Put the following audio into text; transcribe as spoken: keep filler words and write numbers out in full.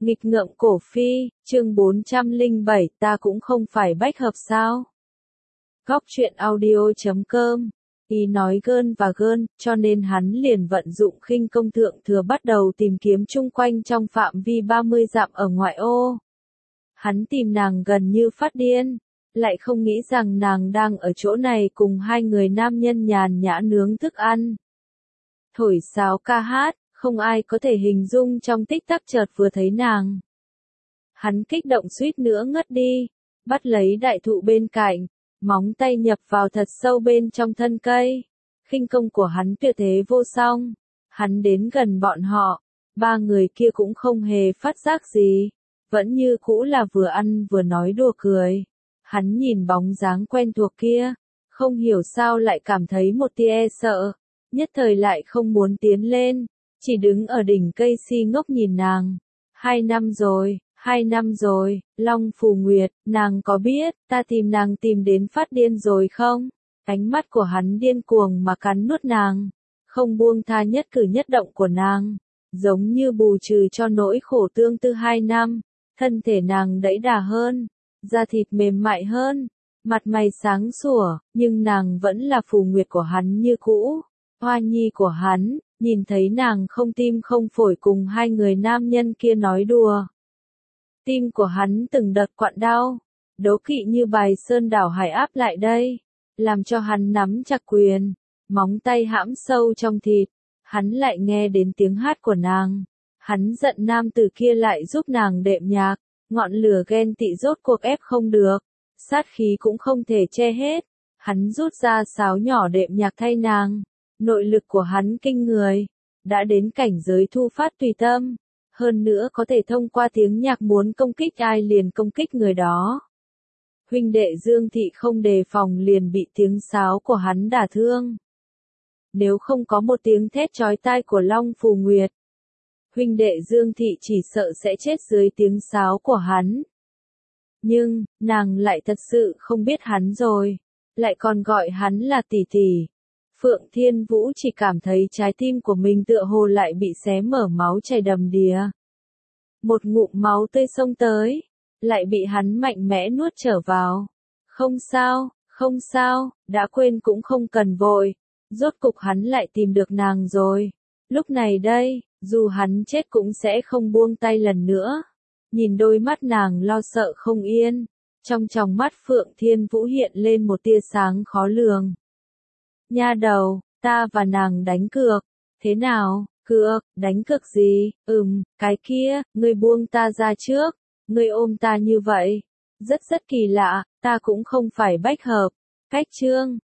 Nghịch ngợm cổ phi, chương bốn trăm lẻ bảy, ta cũng không phải bách hợp sao? Góc truyện audio chấm com. Ý nói gơn và gơn, cho nên hắn liền vận dụng khinh công thượng thừa bắt đầu tìm kiếm chung quanh trong phạm vi ba mươi dặm ở ngoại ô. Hắn tìm nàng gần như phát điên, lại không nghĩ rằng nàng đang ở chỗ này cùng hai người nam nhân nhàn nhã nướng thức ăn. Thổi sáo ca hát, không ai có thể hình dung trong tích tắc chợt vừa thấy nàng. Hắn kích động suýt nữa ngất đi, bắt lấy đại thụ bên cạnh, móng tay nhập vào thật sâu bên trong thân cây. Khinh công của hắn tuyệt thế vô song. Hắn đến gần bọn họ, ba người kia cũng không hề phát giác gì, vẫn như cũ là vừa ăn vừa nói đùa cười. Hắn nhìn bóng dáng quen thuộc kia, không hiểu sao lại cảm thấy một tia e sợ, nhất thời lại không muốn tiến lên, chỉ đứng ở đỉnh cây si ngốc nhìn nàng. Hai năm rồi, hai năm rồi, Long Phù Nguyệt, nàng có biết, ta tìm nàng tìm đến phát điên rồi không? Ánh mắt của hắn điên cuồng mà cắn nuốt nàng, không buông tha nhất cử nhất động của nàng, giống như bù trừ cho nỗi khổ tương tư hai năm. Thân thể nàng đẫy đà hơn, da thịt mềm mại hơn, mặt mày sáng sủa, nhưng nàng vẫn là Phù Nguyệt của hắn như cũ, hoa nhi của hắn. Nhìn thấy nàng không tim không phổi cùng hai người nam nhân kia nói đùa, tim của hắn từng đợt quặn đau, đố kỵ như bài sơn đảo hải áp lại đây, làm cho hắn nắm chặt quyền, móng tay hãm sâu trong thịt. Hắn lại nghe đến tiếng hát của nàng, hắn giận nam tử kia lại giúp nàng đệm nhạc, ngọn lửa ghen tị rốt cuộc ép không được, sát khí cũng không thể che hết. Hắn rút ra sáo nhỏ đệm nhạc thay nàng. Nội lực của hắn kinh người, đã đến cảnh giới thu phát tùy tâm, hơn nữa có thể thông qua tiếng nhạc muốn công kích ai liền công kích người đó. Huynh đệ Dương Thị không đề phòng liền bị tiếng sáo của hắn đả thương. Nếu không có một tiếng thét chói tai của Long Phù Nguyệt, huynh đệ Dương Thị chỉ sợ sẽ chết dưới tiếng sáo của hắn. Nhưng, nàng lại thật sự không biết hắn rồi, lại còn gọi hắn là tỷ tỷ. Phượng Thiên Vũ chỉ cảm thấy trái tim của mình tựa hồ lại bị xé mở, máu chảy đầm đìa. Một ngụm máu tươi xông tới, lại bị hắn mạnh mẽ nuốt trở vào. Không sao, không sao, đã quên cũng không cần vội. Rốt cục hắn lại tìm được nàng rồi. Lúc này đây, dù hắn chết cũng sẽ không buông tay lần nữa. Nhìn đôi mắt nàng lo sợ không yên, trong tròng mắt Phượng Thiên Vũ hiện lên một tia sáng khó lường. Nha đầu, ta và nàng đánh cược. Thế nào, cược, đánh cược gì? Ừm, cái kia, ngươi buông ta ra trước, ngươi ôm ta như vậy. Rất rất kỳ lạ, ta cũng không phải bách hợp. Cách chương,